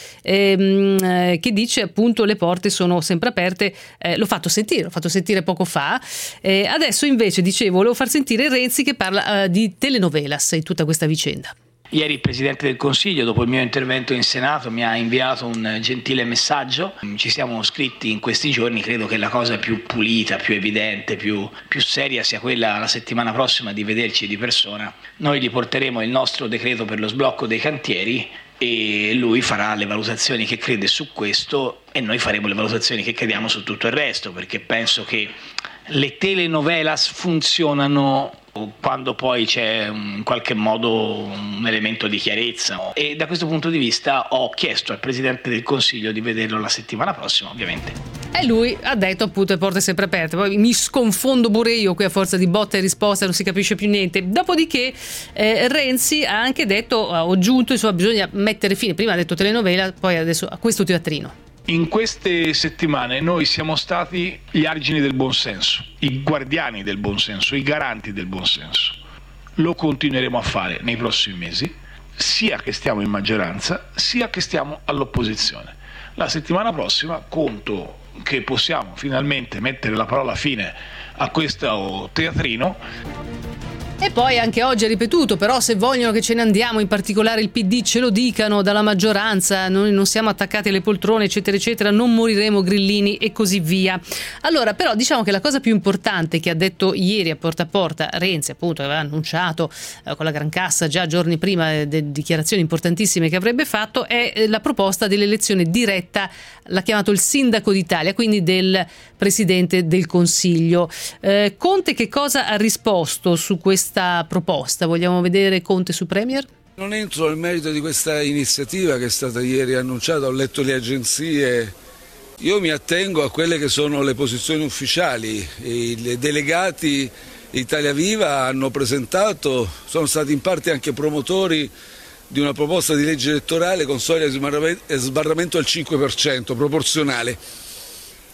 ehm, che dice appunto le porte sono sempre aperte. Eh, l'ho fatto sentire, l'ho fatto sentire poco fa. Eh, adesso invece, dicevo, volevo far sentire Renzi che parla eh, di telenovelas in tutta questa vicenda. Ieri il Presidente del Consiglio, dopo il mio intervento in Senato, mi ha inviato un gentile messaggio. Ci siamo scritti in questi giorni, credo che la cosa più pulita, più evidente, più, più seria sia quella la settimana prossima di vederci di persona. Noi gli porteremo il nostro decreto per lo sblocco dei cantieri e lui farà le valutazioni che crede su questo e noi faremo le valutazioni che crediamo su tutto il resto, perché penso che le telenovelas funzionano quando poi c'è in qualche modo un elemento di chiarezza, e da questo punto di vista ho chiesto al Presidente del Consiglio di vederlo la settimana prossima, ovviamente. E lui ha detto appunto le porte sempre aperte. Poi mi sconfondo pure io qui a forza di botta e risposta, non si capisce più niente. Dopodiché eh, Renzi ha anche detto, ha aggiunto, insomma, bisogna mettere fine, prima ha detto telenovela, poi adesso a questo teatrino. In queste settimane noi siamo stati gli argini del buonsenso, i guardiani del buonsenso, i garanti del buonsenso. Lo continueremo a fare nei prossimi mesi, sia che stiamo in maggioranza, sia che stiamo all'opposizione. La settimana prossima conto che possiamo finalmente mettere la parola fine a questo teatrino. E poi anche oggi ha ripetuto, però se vogliono che ce ne andiamo, in particolare il P D, ce lo dicano dalla maggioranza, noi non siamo attaccati alle poltrone, eccetera, eccetera, non moriremo grillini e così via. Allora, però diciamo che la cosa più importante che ha detto ieri a porta a porta Renzi, appunto, aveva annunciato eh, con la gran cassa già giorni prima eh, de- dichiarazioni importantissime che avrebbe fatto, è eh, la proposta dell'elezione diretta, l'ha chiamato il sindaco d'Italia, quindi del Presidente del Consiglio. Eh, Conte che cosa ha risposto su questa proposta? Vogliamo vedere Conte su Premier? Non entro nel merito di questa iniziativa che è stata ieri annunciata, ho letto le agenzie, io mi attengo a quelle che sono le posizioni ufficiali. I delegati Italia Viva hanno presentato, sono stati in parte anche promotori di una proposta di legge elettorale con soglia di sbarramento al cinque per cento, proporzionale.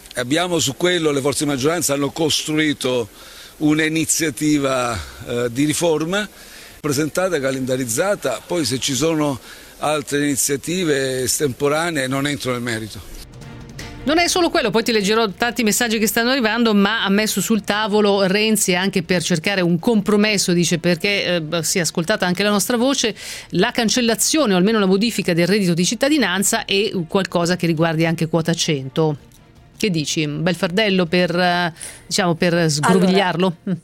Abbiamo su quello, le forze di maggioranza hanno costruito un'iniziativa eh, di riforma presentata, calendarizzata, poi se ci sono altre iniziative estemporanee non entro nel merito. Non è solo quello, poi ti leggerò tanti messaggi che stanno arrivando, ma ha messo sul tavolo Renzi anche per cercare un compromesso, dice, perché eh, si è ascoltata anche la nostra voce, la cancellazione o almeno la modifica del reddito di cittadinanza e qualcosa che riguardi anche quota cento. Che dici? Un bel fardello per, eh, diciamo, per sgrovigliarlo? Allora,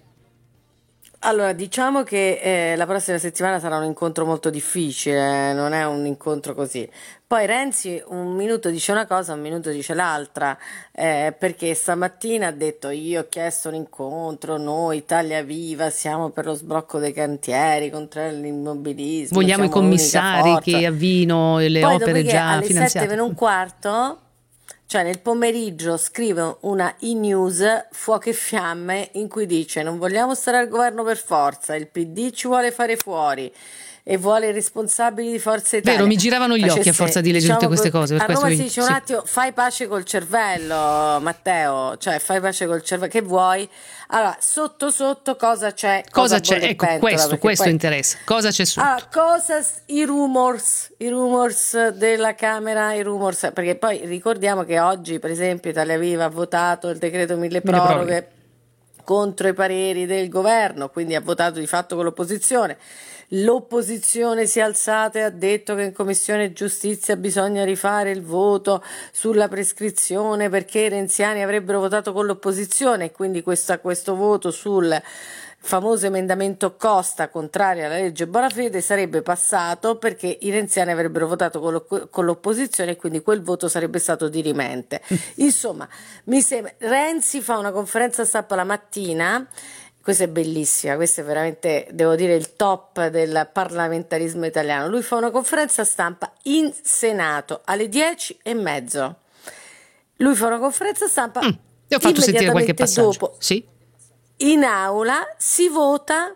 allora diciamo che eh, la prossima settimana sarà un incontro molto difficile, eh, non è un incontro così. Poi Renzi un minuto dice una cosa, un minuto dice l'altra, eh, perché stamattina ha detto io ho chiesto un incontro, noi Italia Viva siamo per lo sblocco dei cantieri, contro l'immobilismo. Vogliamo i commissari che avvino le Poi, opere già alle finanziate. sette meno un quarto, cioè nel pomeriggio, scrive una e-news fuoco e fiamme in cui dice non vogliamo stare al governo per forza, il P D ci vuole fare fuori e vuole i responsabili di Forza Italia. Vero, mi giravano gli Facesse, occhi a forza di leggere diciamo, tutte queste cose. Per a Roma questo si dice sì. un attimo, fai pace col cervello, Matteo, cioè fai pace col cervello, che vuoi? Allora, sotto sotto cosa c'è? Cosa, cosa c'è? Ecco, pentola, questo, questo poi... interessa. Cosa c'è sotto? Ah, cosa, i rumors, i rumors della Camera, i rumors, perché poi ricordiamo che oggi, per esempio, Italia Viva ha votato il decreto mille proroghe, mille proroghe. contro i pareri del governo, quindi ha votato di fatto con l'opposizione. L'opposizione si è alzata e ha detto che in Commissione Giustizia bisogna rifare il voto sulla prescrizione perché i renziani avrebbero votato con l'opposizione e quindi questo, questo voto sul famoso emendamento Costa contrario alla legge Bonafede sarebbe passato perché i renziani avrebbero votato con, lo, con l'opposizione e quindi quel voto sarebbe stato dirimente. Insomma, mi sembra, Renzi fa una conferenza stampa la mattina. Questa è bellissima, questo è veramente, devo dire, il top del parlamentarismo italiano. Lui fa una conferenza stampa in Senato alle dieci e mezzo. Lui fa una conferenza stampa. Mm, io ho fatto sentire qualche passaggio. Dopo, sì. In aula si vota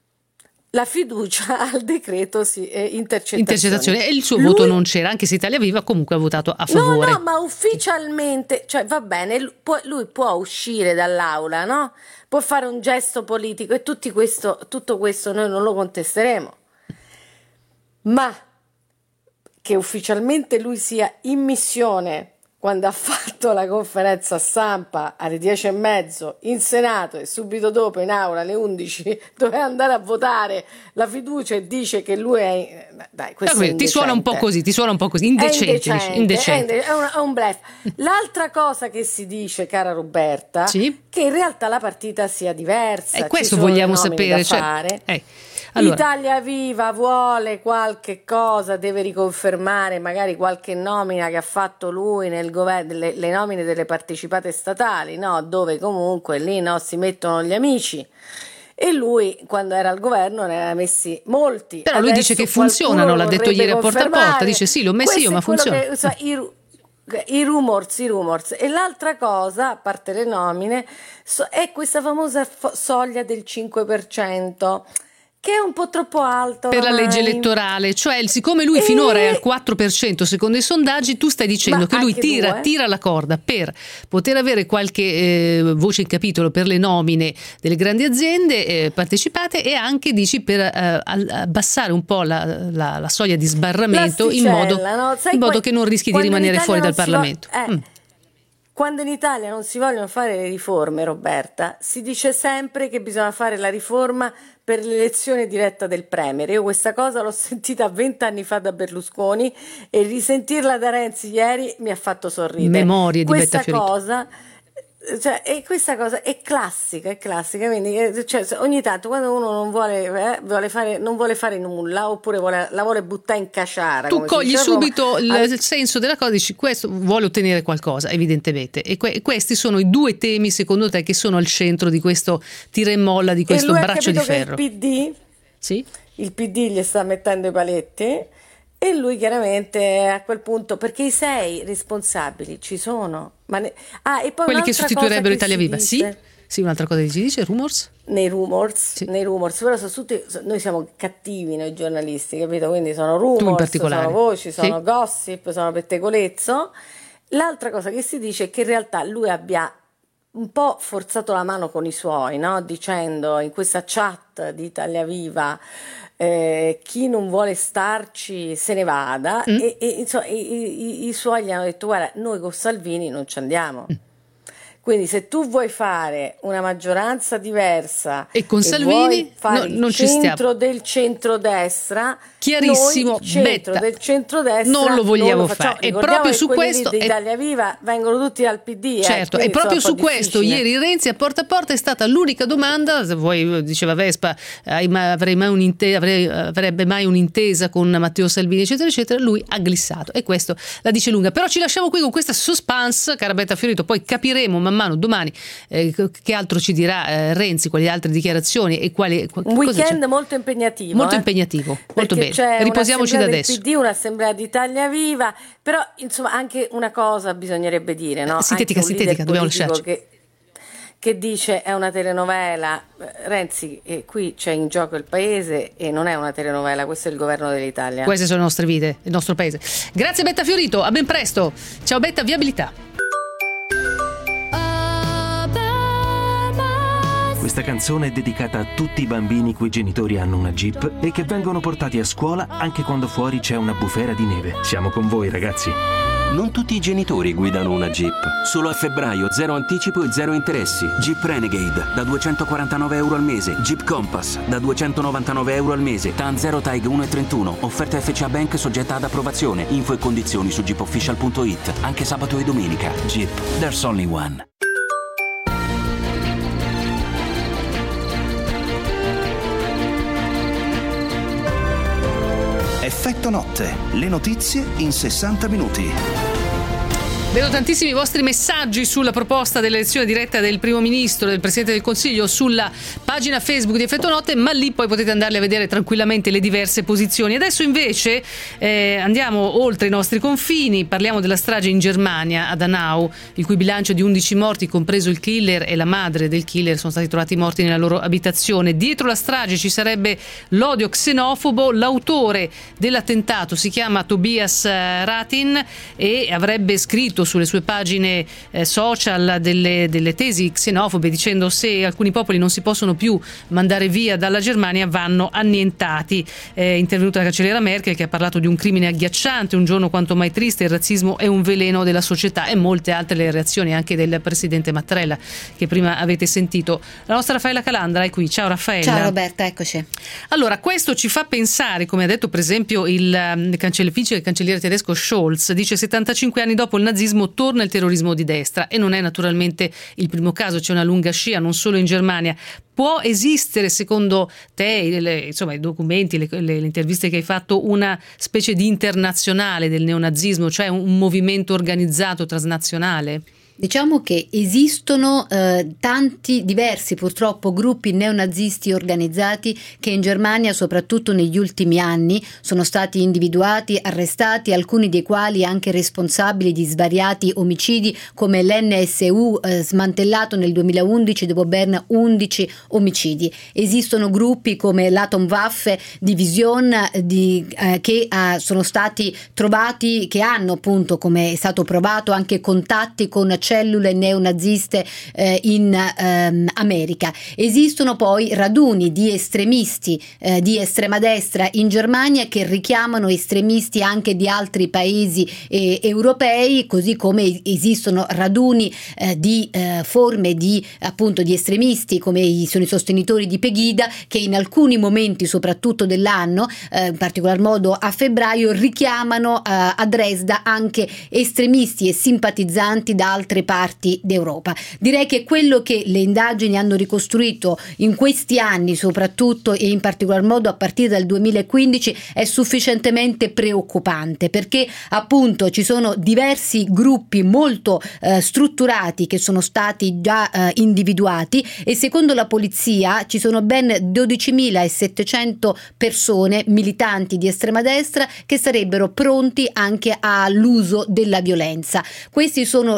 la fiducia al decreto sì, eh, intercettazione. intercettazione. E il suo lui... voto non c'era, anche se Italia Viva comunque ha votato a favore. No, no, ma ufficialmente, cioè va bene, lui può, lui può uscire dall'aula, no? Può fare un gesto politico e tutti questo, tutto questo noi non lo contesteremo. Ma che ufficialmente lui sia in missione quando ha fatto la conferenza stampa alle dieci e mezzo in Senato e subito dopo in aula alle undici doveva andare a votare la fiducia e dice che lui è dai, questo è ti suona un po' così, ti suona un po' così, indecente, è indecente, indecente. È, un, è un bluff. L'altra cosa che si dice, cara Roberta, sì? che in realtà la partita sia diversa. E questo vogliamo sapere, cioè, fare. Eh. Allora. Italia Viva vuole qualche cosa, deve riconfermare magari qualche nomina che ha fatto lui nel governo, le, le nomine delle partecipate statali, no? Dove comunque lì no, si mettono gli amici. E lui, quando era al governo, ne aveva messi molti. Però lui dice che funzionano, l'ha detto ieri a Porta a Porta, dice sì, l'ho messi io, ma funziona. Che, so, i, I rumors, i rumors. E l'altra cosa, a parte le nomine, so, è questa famosa fo- soglia del cinque per cento. Che è un po' troppo alto per ormai. La legge elettorale, cioè siccome lui e... finora è al quattro per cento secondo i sondaggi, tu stai dicendo Ma che lui tira, due, eh? tira la corda per poter avere qualche eh, voce in capitolo per le nomine delle grandi aziende eh, partecipate e anche dici per eh, abbassare un po' la, la, la soglia di sbarramento in modo, no? in modo che non rischi di rimanere fuori dal Parlamento. Va- eh. mm. Quando in Italia non si vogliono fare le riforme, Roberta, si dice sempre che bisogna fare la riforma per l'elezione diretta del Premier. Io questa cosa l'ho sentita vent'anni fa da Berlusconi e risentirla da Renzi ieri mi ha fatto sorridere. Memorie di questa Betta Fiorito. cosa, cioè, e questa cosa è classica, è classica. Quindi, cioè, ogni tanto quando uno non vuole, eh, vuole fare, non vuole fare nulla oppure vuole, la vuole buttare in caciara. Tu cogli subito il al... senso della cosa, dici questo vuole ottenere qualcosa, evidentemente. E que- questi sono i due temi, secondo te, che sono al centro di questo tira e molla, di questo braccio di ferro. Che il P D, sì? il P D gli sta mettendo i paletti. E lui chiaramente a quel punto, perché i sei responsabili ci sono. Ma ne... ah, e poi quelli che sostituirebbero Italia Viva, dice, sì? Sì, un'altra cosa che si dice, rumors? Nei rumors, sì. nei rumors, però sono tutti, noi siamo cattivi noi giornalisti, capito? Quindi sono rumors, sono voci, sono sì. gossip, sono pettegolezzo. l'altra cosa che si dice è che in realtà lui abbia un po' forzato la mano con i suoi, no? Dicendo in questa chat di Italia Viva eh, chi non vuole starci se ne vada, mm. e, e insomma, i, i, i suoi gli hanno detto guarda, noi con Salvini non ci andiamo. Mm. Quindi se tu vuoi fare una maggioranza diversa e con e Salvini vuoi fare no, non il ci centro stiamo. del centrodestra, chiarissimo, noi il centro Betta, del centrodestra non lo vogliamo non lo fare. E Ricordiamo proprio che su quelli questo di è... Italia Viva vengono tutti dal P D. Certo, eh, e proprio su questo difficile. ieri Renzi a Porta a Porta è stata l'unica domanda, se vuoi, diceva Vespa, avrei mai un'inte- avrei, avrebbe mai un'intesa con Matteo Salvini eccetera eccetera, lui ha glissato e questo la dice lunga. Però ci lasciamo qui con questa suspense, cara Betta Fiorito, poi capiremo man mano domani eh, che altro ci dirà eh, Renzi, quali altre dichiarazioni e quali... Un weekend c'è? molto impegnativo. Molto eh? impegnativo, molto bene. C'è riposiamoci da adesso. Del P D, un'assemblea di Italia Viva, però insomma anche una cosa bisognerebbe dire, no? Sintetica, anche un sintetica, dobbiamo lasciarci. Che, che dice è una telenovela. Renzi, eh, qui c'è in gioco il paese e non è una telenovela, questo è il governo dell'Italia. Queste sono le nostre vite, il nostro paese. Grazie Betta Fiorito, a ben presto. Ciao Betta, viabilità. Questa canzone è dedicata a tutti i bambini cui genitori hanno una Jeep e che vengono portati a scuola anche quando fuori c'è una bufera di neve. Siamo con voi, ragazzi. Non tutti i genitori guidano una Jeep. Solo a febbraio zero anticipo e zero interessi. Jeep Renegade da duecentoquarantanove euro al mese. Jeep Compass da duecentonovantanove euro al mese. T A N zero T A G uno e trentuno. Offerta F C A Bank soggetta ad approvazione. Info e condizioni su jeep official punto it. Anche sabato e domenica. Jeep, there's only one. Effetto notte, le notizie in sessanta minuti. Vedo tantissimi vostri messaggi sulla proposta dell'elezione diretta del primo ministro, del presidente del Consiglio sulla pagina Facebook di Effetto Notte, ma lì poi potete andarle a vedere tranquillamente le diverse posizioni. Adesso invece eh, andiamo oltre i nostri confini, parliamo della strage in Germania, a Dachau, il cui bilancio di undici morti, compreso il killer e la madre del killer, sono stati trovati morti nella loro abitazione. Dietro la strage ci sarebbe l'odio xenofobo, l'autore dell'attentato si chiama Tobias Ratin e avrebbe scritto sulle sue pagine eh, social delle, delle tesi xenofobe dicendo se alcuni popoli non si possono più mandare via dalla Germania vanno annientati. È intervenuta la cancelliera Merkel che ha parlato di un crimine agghiacciante, un giorno quanto mai triste, il razzismo è un veleno della società, e molte altre le reazioni anche del presidente Mattarella che prima avete sentito. La nostra Raffaella Calandra è qui. Ciao Raffaella. Ciao Roberta, eccoci. Allora, questo ci fa pensare, come ha detto per esempio il, il cancelliere, il cancelliere tedesco Scholz, dice settantacinque anni dopo il nazismo torna il terrorismo di destra, e non è naturalmente il primo caso, c'è una lunga scia non solo in Germania. Può esistere secondo te, le, insomma i documenti, le, le, le interviste che hai fatto, una specie di internazionale del neonazismo, cioè un, un movimento organizzato transnazionale? Diciamo che esistono eh, tanti diversi purtroppo gruppi neonazisti organizzati che in Germania, soprattutto negli ultimi anni, sono stati individuati, arrestati, alcuni dei quali anche responsabili di svariati omicidi, come l'N S U eh, smantellato nel duemilaundici dopo ben undici omicidi. Esistono gruppi come l'Atomwaffe Division di, eh, che eh, sono stati trovati, che hanno appunto, come è stato provato, anche contatti con cellule neonaziste eh, in ehm, America. Esistono poi raduni di estremisti eh, di estrema destra in Germania che richiamano estremisti anche di altri paesi eh, europei, così come esistono raduni eh, di eh, forme di appunto di estremisti come i, sono i sostenitori di Pegida, che in alcuni momenti soprattutto dell'anno, eh, in particolar modo a febbraio, richiamano eh, a Dresda anche estremisti e simpatizzanti da altre parti d'Europa. Direi che quello che le indagini hanno ricostruito in questi anni, soprattutto e in particolar modo a partire dal duemilaquindici, è sufficientemente preoccupante, perché appunto ci sono diversi gruppi molto eh, strutturati che sono stati già eh, individuati, e secondo la polizia ci sono ben dodicimilasettecento persone, militanti di estrema destra, che sarebbero pronti anche all'uso della violenza. Questi sono le stime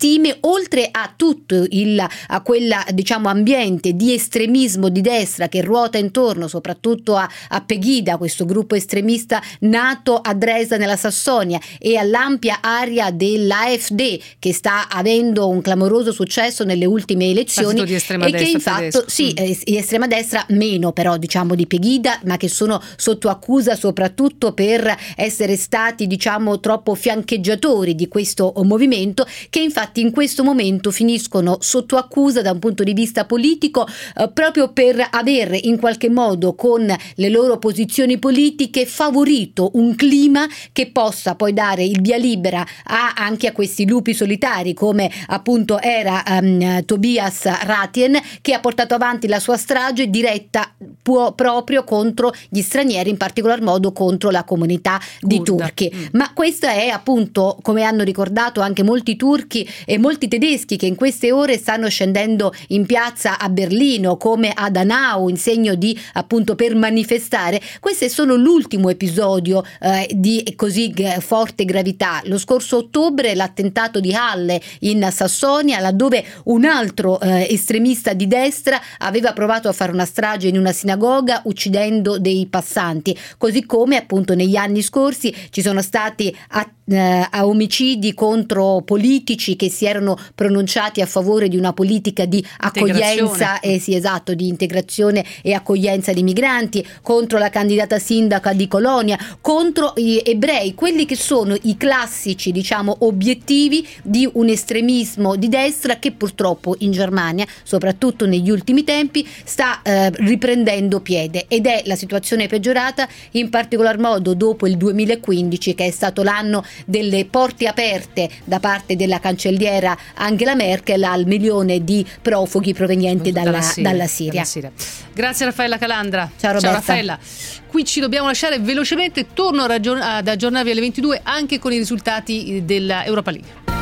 stime, oltre a tutto il a quella diciamo ambiente di estremismo di destra che ruota intorno soprattutto a, a Pegida, questo gruppo estremista nato a Dresda nella Sassonia, e all'ampia area dell'A F D che sta avendo un clamoroso successo nelle ultime elezioni di estrema e destra che in fatto tedesco. sì, mm. di estrema destra meno però diciamo di Pegida, ma che sono sotto accusa soprattutto per essere stati diciamo troppo fiancheggiatori di questo movimento, che infatti in questo momento finiscono sotto accusa da un punto di vista politico eh, proprio per aver in qualche modo con le loro posizioni politiche favorito un clima che possa poi dare il via libera a, anche a questi lupi solitari come appunto era um, Tobias Ratien, che ha portato avanti la sua strage diretta può, proprio contro gli stranieri, in particolar modo contro la comunità di Kurda. turchi. Mm. Ma questa è appunto, come hanno ricordato anche molti turchi e molti tedeschi che in queste ore stanno scendendo in piazza a Berlino come a Danau in segno di appunto per manifestare, questo è solo l'ultimo episodio eh, di così g- forte gravità. Lo scorso ottobre l'attentato di Halle in Sassonia, laddove un altro eh, estremista di destra aveva provato a fare una strage in una sinagoga uccidendo dei passanti, così come appunto negli anni scorsi ci sono stati a, eh, a omicidi contro politici che si erano pronunciati a favore di una politica di accoglienza eh, sì, esatto, di integrazione e accoglienza di migranti, contro la candidata sindaca di Colonia, contro gli ebrei, quelli che sono i classici diciamo obiettivi di un estremismo di destra che purtroppo in Germania, soprattutto negli ultimi tempi, sta eh, riprendendo piede, ed è la situazione peggiorata in particolar modo dopo il duemilaquindici, che è stato l'anno delle porte aperte da parte della cancelliera Angela Merkel al milione di profughi provenienti dalla, dalla, Siria, dalla Siria. Dalla Siria. Grazie Raffaella Calandra. Ciao Roberta. Ciao Raffaella. Qui ci dobbiamo lasciare velocemente, torno ad aggiornarvi alle ventidue anche con i risultati dell'Europa League.